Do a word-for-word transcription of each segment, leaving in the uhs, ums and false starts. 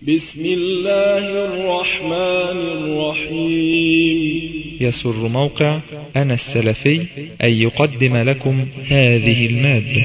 بسم الله الرحمن الرحيم. يسر موقع أنا السلفي أن يقدم لكم هذه المادة.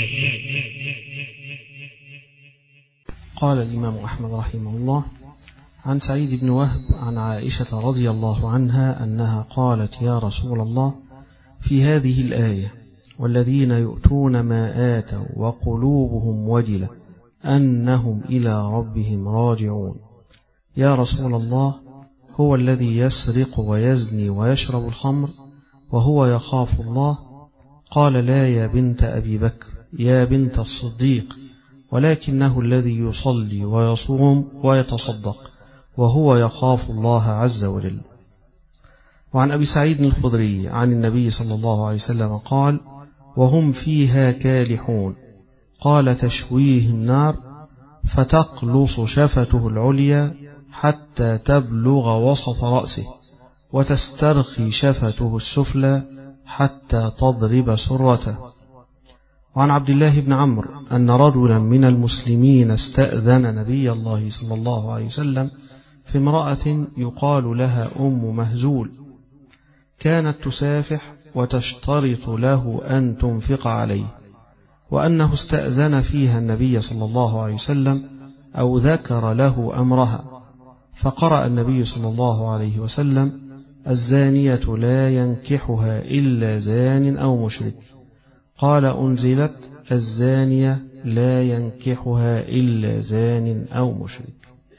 قال الإمام أحمد رحمه الله عن سعيد بن وهب عن عائشة رضي الله عنها أنها قالت: يا رسول الله، في هذه الآية: والذين يؤتون ما آتوا وقلوبهم وجلة أنهم إلى ربهم راجعون، يا رسول الله، هو الذي يسرق ويزني ويشرب الخمر وهو يخاف الله؟ قال: لا يا بنت أبي بكر، يا بنت الصديق، ولكنه الذي يصلي ويصوم ويتصدق وهو يخاف الله عز وجل. وعن أبي سعيد الخدري عن النبي صلى الله عليه وسلم قال: وهم فيها كالحون. قال: تشويه النار فتقلص شفته العليا حتى تبلغ وسط رأسه، وتسترخي شفته السفلى حتى تضرب سرته. وعن عبد الله بن عمرو أن رجلا من المسلمين استأذن نبي الله صلى الله عليه وسلم في امرأة يقال لها أم مهزول، كانت تسافح وتشترط له أن تنفق عليه، وأنه استأذن فيها النبي صلى الله عليه وسلم أو ذكر له أمرها، فقرأ النبي صلى الله عليه وسلم: الزانية لا ينكحها إلا زان أو مشرك. قال: أنزلت: الزانية لا ينكحها إلا زان أو مشرك.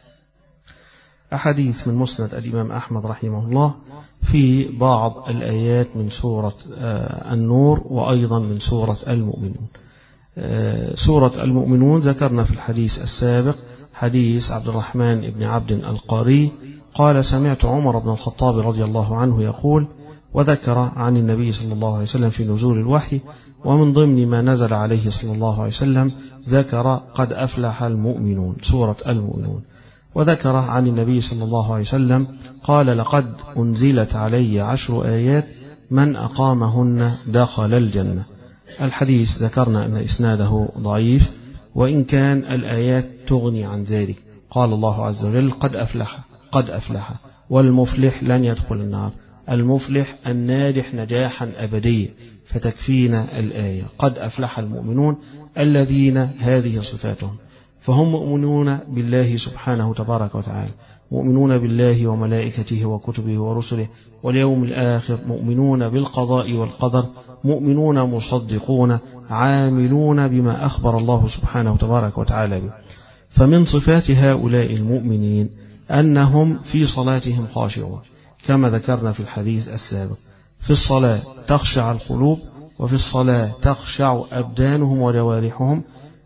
أحاديث من مسند الإمام أحمد رحمه الله في بعض الآيات من سورة النور وأيضا من سورة المؤمنون. سورة المؤمنون ذكرنا في الحديث السابق حديث عبد الرحمن بن عبد القاري قال: سمعت عمر بن الخطاب رضي الله عنه يقول، وذكر عن النبي صلى الله عليه وسلم في نزول الوحي، ومن ضمن ما نزل عليه صلى الله عليه وسلم ذكر قد أفلح المؤمنون، سورة المؤمنون. وذكر عن النبي صلى الله عليه وسلم قال: لقد أنزلت علي عشر آيات من أقامهن دخل الجنة. الحديث ذكرنا أن إسناده ضعيف، وإن كان الآيات تغني عن ذلك. قال الله عز وجل: قد أفلح قد أفلح، والمفلح لن يدخل النار، المفلح الناجح نجاحا أبديا، فتكفينا الآية: قد أفلح المؤمنون الذين هذه صفاتهم. فهم مؤمنون بالله سبحانه تبارك وتعالى، مؤمنون بالله وملائكته وكتبه ورسله واليوم الآخر، مؤمنون بالقضاء والقدر، مؤمنون مصدقون، عاملون بما أخبر الله سبحانه تبارك وتعالى به. فمن صفات هؤلاء المؤمنين أنهم في صلاتهم خاشعون، كما ذكرنا في الحديث السابق. في الصلاة تخشع القلوب، وفي الصلاة تخشع أبدانهم وجوارحهم،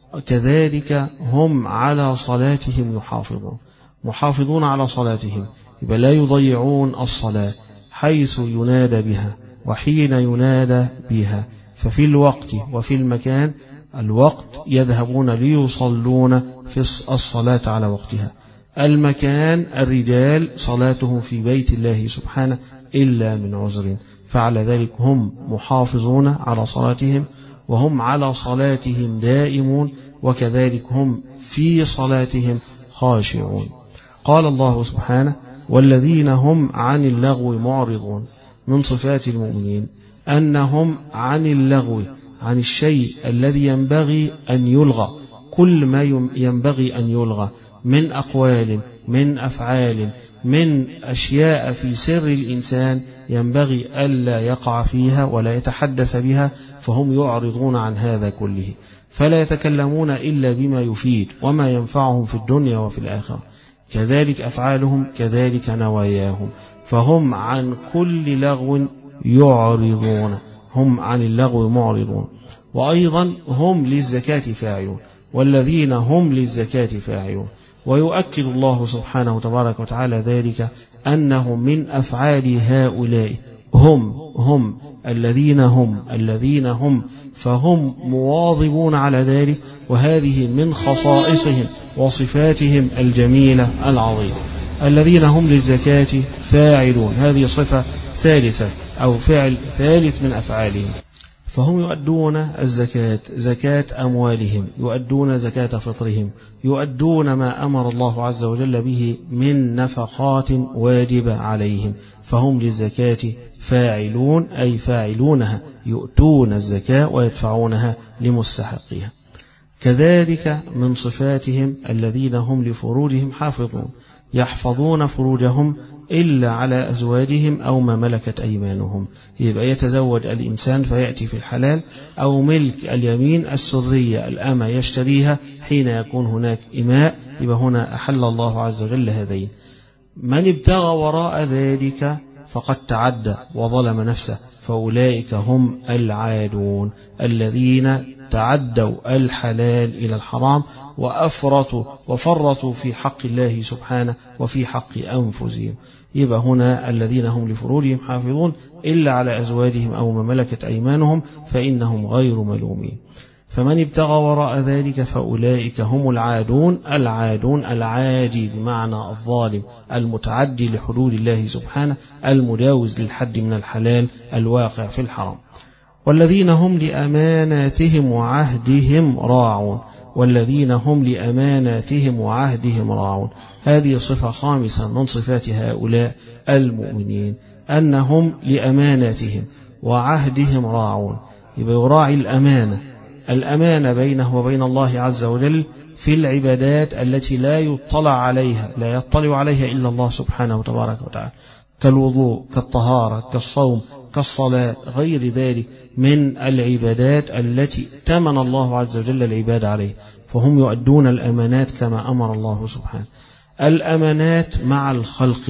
كذلك هم على صلاتهم يحافظون، محافظون على صلاتهم، يبقى لا يضيعون الصلاة حيث ينادى بها وحين ينادى بها. ففي الوقت وفي المكان، الوقت يذهبون ليصلون في الصلاة على وقتها، المكان الرجال صلاتهم في بيت الله سبحانه إلا من عذر، فعلى ذلك هم محافظون على صلاتهم، وهم على صلاتهم دائمون، وكذلك هم في صلاتهم خاشعون. قال الله سبحانه: والذين هم عن اللغو معرضون. من صفات المؤمنين أنهم عن اللغو، عن الشيء الذي ينبغي أن يلغى، كل ما ينبغي أن يلغى من أقوال، من أفعال، من أشياء في سر الإنسان ينبغي ألا يقع فيها ولا يتحدث بها، فهم يعرضون عن هذا كله، فلا يتكلمون إلا بما يفيد وما ينفعهم في الدنيا وفي الآخرة. كذلك أفعالهم، كذلك نواياهم، فهم عن كل لغو يعرضون، هم عن اللغو معرضون. وأيضا هم للزكاة فاعلون، والذين هم للزكاة فاعلون. ويؤكد الله سبحانه تبارك وتعالى ذلك أنه من أفعال هؤلاء هم هم الذين هم الذين هم فهم مواظبون على ذلك، وهذه من خصائصهم وصفاتهم الجميلة العظيمة. الذين هم للزكاة فاعلون، هذه صفة ثالثة أو فعل ثالث من أفعالهم. فهم يؤدون الزكاة، زكاة أموالهم، يؤدون زكاة فطرهم، يؤدون ما أمر الله عز وجل به من نفقات واجبة عليهم، فهم للزكاة فاعلون، أي فاعلونها، يؤتون الزكاة ويدفعونها لمستحقها. كذلك من صفاتهم الذين هم لفروجهم حافظون، يحفظون فروجهم إلا على أزواجهم أو ما ملكت أيمانهم. يبقى يتزوج الإنسان فيأتي في الحلال، أو ملك اليمين السرية الأمة يشتريها حين يكون هناك إماء، يبقى هنا أحل الله عز وجل هذين. من ابتغى وراء ذلك فقد تعدى وظلم نفسه، فأولئك هم العادون الذين تعدوا الحلال إلى الحرام وأفرطوا وفرطوا في حق الله سبحانه وفي حق أنفسهم. يبقى هنا الذين هم لفروجهم حافظون إلا على أزواجهم أو ما ملكت أيمانهم فإنهم غير ملومين. فمن ابتغى وراء ذلك فأولئك هم العادون. العادون العادي بمعنى الظالم المتعدي لحدود الله سبحانه، المجاوز للحد من الحلال الواقع في الحرام. والذين هم لأماناتهم وعهدهم راعون. والذين هم لأماناتهم وعهدهم راعون، هذه صفة خامسة من صفات هؤلاء المؤمنين، أنهم لأماناتهم وعهدهم راعون. يبقى يراعي الأمانة، الأمانة بينه وبين الله عز وجل في العبادات التي لا يطلع عليها لا يطلع عليها إلا الله سبحانه وتبارك وتعالى، كالوضوء، كالطهارة، كالصوم، كالصلاة، غير ذلك من العبادات التي ائتمن الله عز وجل العباد عليه، فهم يؤدون الأمانات كما أمر الله سبحانه. الأمانات مع الخلق،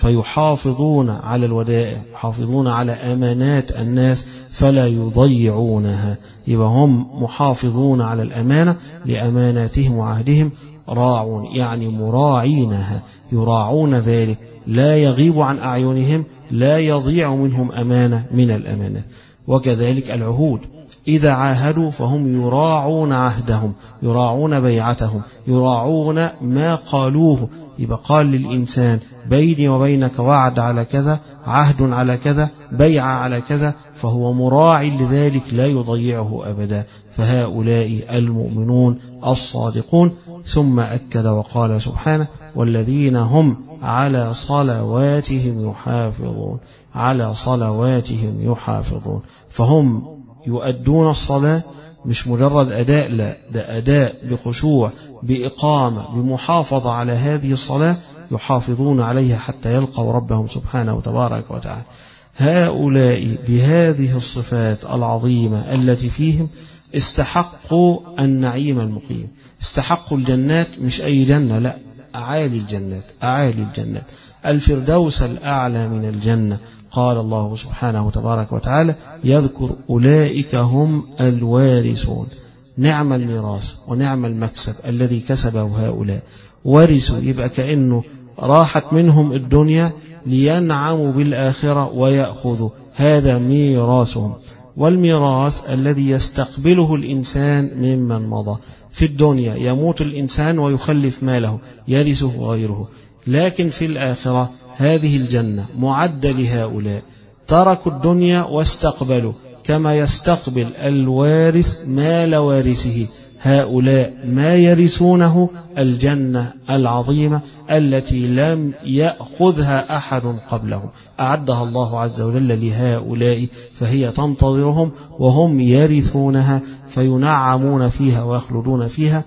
فيحافظون على الودائع، يحافظون على أمانات الناس فلا يضيعونها. يبقى هم محافظون على الأمانة لأماناتهم وعهدهم راعون، يعني مراعينها، يراعون ذلك، لا يغيب عن أعينهم، لا يضيع منهم أمانة من الأمانة. وكذلك العهود، إذا عاهدوا فهم يراعون عهدهم، يراعون بيعتهم، يراعون ما قالوه. يبقى قال للإنسان بيني وبينك وعد على كذا، عهد على كذا، بيع على كذا، فهو مراعي لذلك لا يضيعه أبدا. فهؤلاء المؤمنون الصادقون. ثم أكد وقال سبحانه والذين هم على صلواتهم يحافظون، على صلواتهم يحافظون، فهم يؤدون الصلاة مش مجرد أداء، لا، ده أداء بخشوع، بإقامة، بمحافظة على هذه الصلاة، يحافظون عليها حتى يلقوا ربهم سبحانه وتبارك وتعالى. هؤلاء بهذه الصفات العظيمة التي فيهم استحقوا النعيم المقيم، استحقوا الجنات، مش أي جنة، لا، أعالي الجنات، أعالي الجنات، الفردوس الأعلى من الجنة. قال الله سبحانه وتبارك وتعالى يذكر أولئك هم الوارثون. نعم الميراث ونعم المكسب الذي كسبه هؤلاء، ورثوا، يبقى كأنه راحت منهم الدنيا لينعموا بالآخرة ويأخذوا، هذا ميراثهم. والميراث الذي يستقبله الإنسان ممن مضى في الدنيا، يموت الإنسان ويخلف ماله يرثه غيره، لكن في الآخرة هذه الجنة معدة لهؤلاء تركوا الدنيا واستقبلوا، كما يستقبل الوارث مال وارثه. هؤلاء ما يرثونه الجنة العظيمة التي لم يأخذها أحد قبلهم، أعدها الله عز وجل لهؤلاء، فهي تنتظرهم وهم يرثونها فينعمون فيها ويخلدون فيها.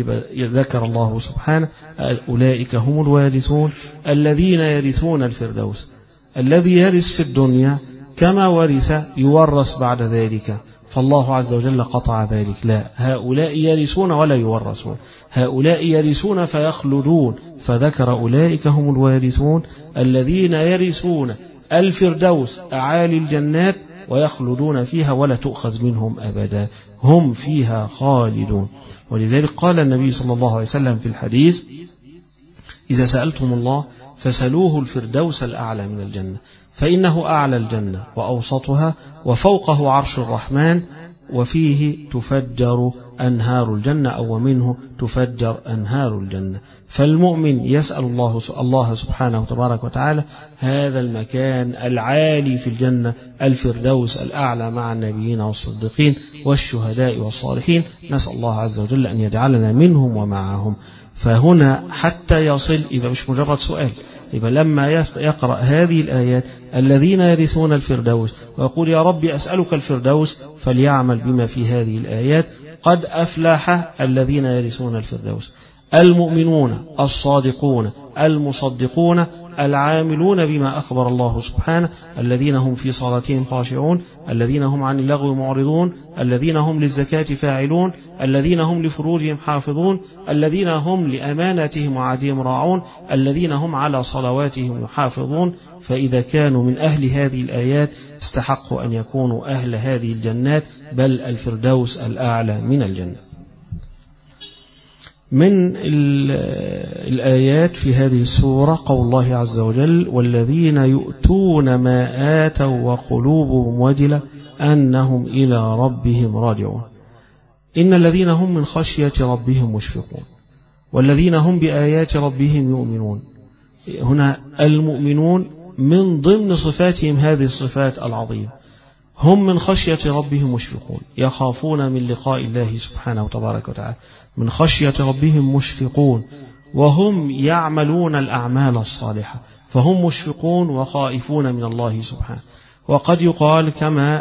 ذكر الله سبحانه أولئك هم الوارثون الذين يرثون الفردوس. الذي يرث في الدنيا كما ورث يورث بعد ذلك، فالله عز وجل قطع ذلك، لا، هؤلاء يرثون ولا يورثون، هؤلاء يرثون فيخلدون، فذكر أولئك هم الوارثون الذين يرثون الفردوس أعالي الجنات ويخلدون فيها ولا تؤخذ منهم أبدا، هم فيها خالدون. ولذلك قال النبي صلى الله عليه وسلم في الحديث إذا سألتم الله فسلوه الفردوس الأعلى من الجنة، فإنه أعلى الجنة وأوسطها وفوقه عرش الرحمن وفيه تفجر أنهار الجنة أو منه تفجر أنهار الجنة. فالمؤمن يسأل الله الله سبحانه تبارك وتعالى هذا المكان العالي في الجنة، الفردوس الأعلى مع النبيين والصديقين والشهداء والصالحين. نسأل الله عز وجل أن يجعلنا منهم ومعهم. فهنا حتى يصل، يبقى مش مجرد سؤال، يبقى لما يقرأ هذه الآيات الذين يرثون الفردوس ويقول يا رب أسألك الفردوس، فليعمل بما في هذه الآيات. قد أفلح الذين يرثون الفردوس، المؤمنون الصادقون المصدقون العاملون بما أخبر الله سبحانه، الذين هم في صلاتهم خاشعون، الذين هم عن اللغو معرضون، الذين هم للزكاة فاعلون، الذين هم لفروجهم حافظون، الذين هم لأماناتهم وعهدهم راعون، الذين هم على صلواتهم يحافظون. فإذا كانوا من أهل هذه الآيات استحقوا أن يكونوا أهل هذه الجنات، بل الفردوس الأعلى من الجنة. من الآيات في هذه السورة قول الله عز وجل والذين يؤتون ما آتوا وقلوبهم وجلة أنهم إلى ربهم راجعون. إن الذين هم من خشية ربهم مشفقون والذين هم بآيات ربهم يؤمنون. هنا المؤمنون من ضمن صفاتهم هذه الصفات العظيمة، هم من خشية ربهم مشفقون، يخافون من لقاء الله سبحانه وتبارك وتعالى، من خشية ربهم مشفقون، وهم يعملون الأعمال الصالحة، فهم مشفقون وخائفون من الله سبحانه. وقد يقال كما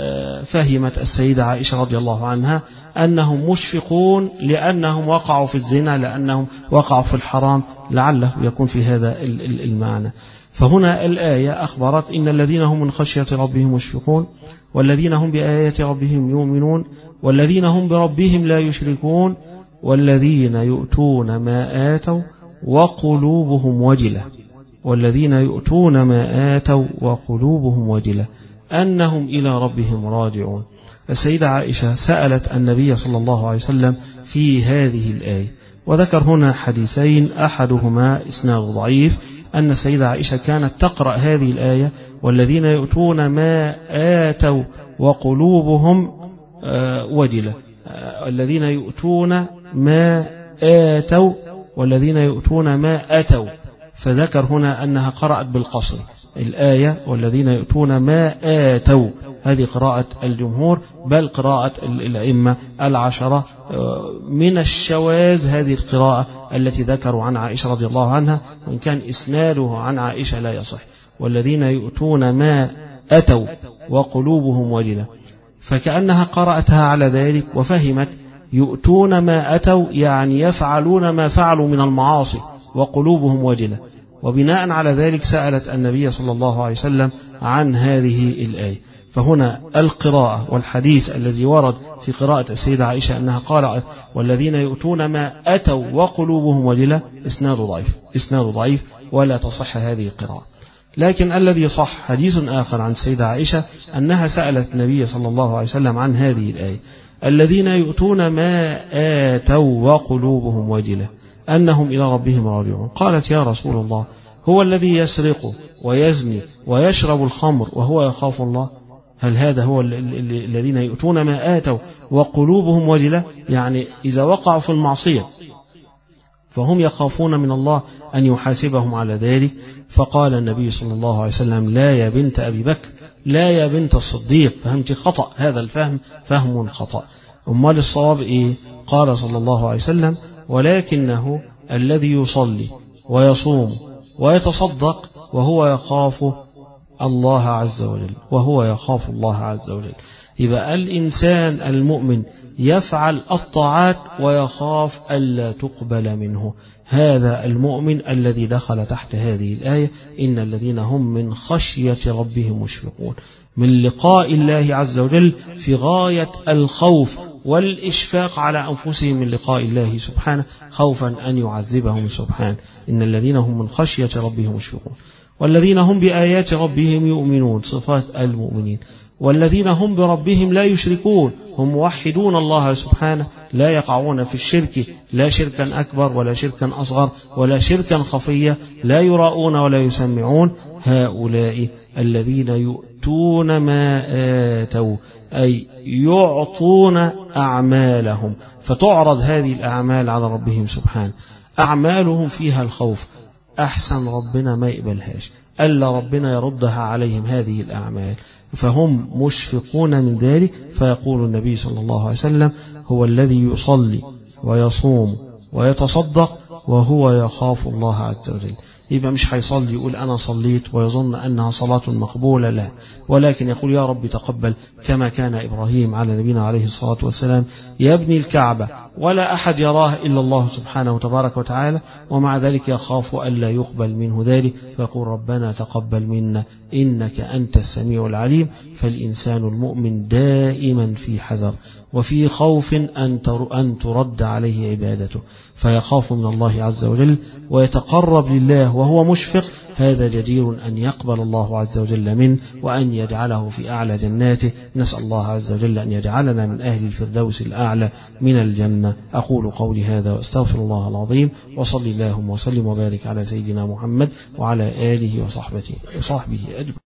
فهمت السيدة عائشة رضي الله عنها أنهم مشفقون لأنهم وقعوا في الزنا، لأنهم وقعوا في الحرام، لعله يكون في هذا المعنى. فهنا الآية أخبرت إن الذين هم من خشية ربهم مشفقون والذين هم بآيات ربهم يؤمنون والذين هم بربهم لا يشركون والذين يؤتون ما آتوا وقلوبهم وجلة والذين يؤتون ما آتوا وقلوبهم وجلة أنهم إلى ربهم راجعون. السيدة عائشة سألت النبي صلى الله عليه وسلم في هذه الآية، وذكر هنا حديثين أحدهما إسناد ضعيف، أن السيدة عائشة كانت تقرأ هذه الآية والذين يؤتون ما آتوا وقلوبهم وجلة، الذين يؤتون ما آتوا والذين يؤتون ما أتوا، فذكر هنا أنها قرأت بالقصر الآية والذين يؤتون ما آتوا، هذه قراءة الجمهور، بل قراءة الأئمة العشرة. من الشواذ هذه القراءة التي ذكروا عن عائشة رضي الله عنها، وإن كان إسناده عن عائشة لا يصح، والذين يؤتون ما أتوا وقلوبهم وجلة، فكأنها قرأتها على ذلك وفهمت يؤتون ما أتوا يعني يفعلون ما فعلوا من المعاصي وقلوبهم وجلة، وبناء على ذلك سألت النبي صلى الله عليه وسلم عن هذه الآية. فهنا القراءة والحديث الذي ورد في قراءة السيدة عائشة أنها قرأت والذين يؤتون ما أتوا وقلوبهم وجلة إسناد ضعيف، إسناد ضعيف ولا تصح هذه القراءة. لكن الذي صح حديث آخر عن السيدة عائشة أنها سألت النبي صلى الله عليه وسلم عن هذه الآية الذين يؤتون ما آتوا وقلوبهم وجلة أنهم إلى ربهم راجعون. قالت يا رسول الله هو الذي يسرق ويزني ويشرب الخمر وهو يخاف الله؟ هل هذا هو الذين يؤتون ما آتوا وقلوبهم وجلة؟ يعني إذا وقعوا في المعصية فهم يخافون من الله أن يحاسبهم على ذلك. فقال النبي صلى الله عليه وسلم لا يا بنت أبي بكر، لا يا بنت الصديق، فهمت خطأ، هذا الفهم فهم خطأ. أمال الصواب إيه؟ قال صلى الله عليه وسلم ولكنه الذي يصلي ويصوم ويتصدق وهو يخاف الله عز وجل، وهو يخاف الله عز وجل. يبقى الإنسان المؤمن يفعل الطاعات ويخاف ألا تقبل منه، هذا المؤمن الذي دخل تحت هذه الآية إن الذين هم من خشية ربهم مشفقون، من لقاء الله عز وجل في غاية الخوف والإشفاق على أنفسهم من لقاء الله سبحانه، خوفا أن يعذبهم سبحانه. إن الذين هم من خشية ربهم مشفقون والذين هم بآيات ربهم يؤمنون، صفات المؤمنين. والذين هم بربهم لا يشركون، هم موحدون الله سبحانه، لا يقعون في الشرك، لا شركا أكبر ولا شركا أصغر ولا شركا خفية، لا يراؤون ولا يسمعون. هؤلاء الذين يؤتون ما آتوا، أي يعطون أعمالهم، فتعرض هذه الأعمال على ربهم سبحانه. أعمالهم فيها الخوف، أحسن ربنا ما يقبلهاش، ألا ربنا يردها عليهم هذه الأعمال، فهم مشفقون من ذلك. فيقول النبي صلى الله عليه وسلم: هو الذي يصلي ويصوم ويتصدق وهو يخاف الله عز وجل. يبقى مش هيصلي يقول أنا صليت ويظن أنها صلاة مقبولة، لا، ولكن يقول يا رب تقبل، كما كان إبراهيم على نبينا عليه الصلاة والسلام يبني الكعبة ولا أحد يراه إلا الله سبحانه وتبارك وتعالى، ومع ذلك يخاف ألا يقبل منه ذلك، فيقول ربنا تقبل منا إنك أنت السميع العليم. فالإنسان المؤمن دائما في حذر وفي خوف أن ترد عليه عبادته، فيخاف من الله عز وجل ويتقرب لله وهو مشفق. هذا جدير أن يقبل الله عز وجل منه وأن يجعله في أعلى جناته. نسأل الله عز وجل أن يجعلنا من أهل الفردوس الأعلى من الجنة. أقول قولي هذا وأستغفر الله العظيم، وصلي اللهم وسلم وبارك على سيدنا محمد وعلى آله وصحبه وصحبه أجمعين.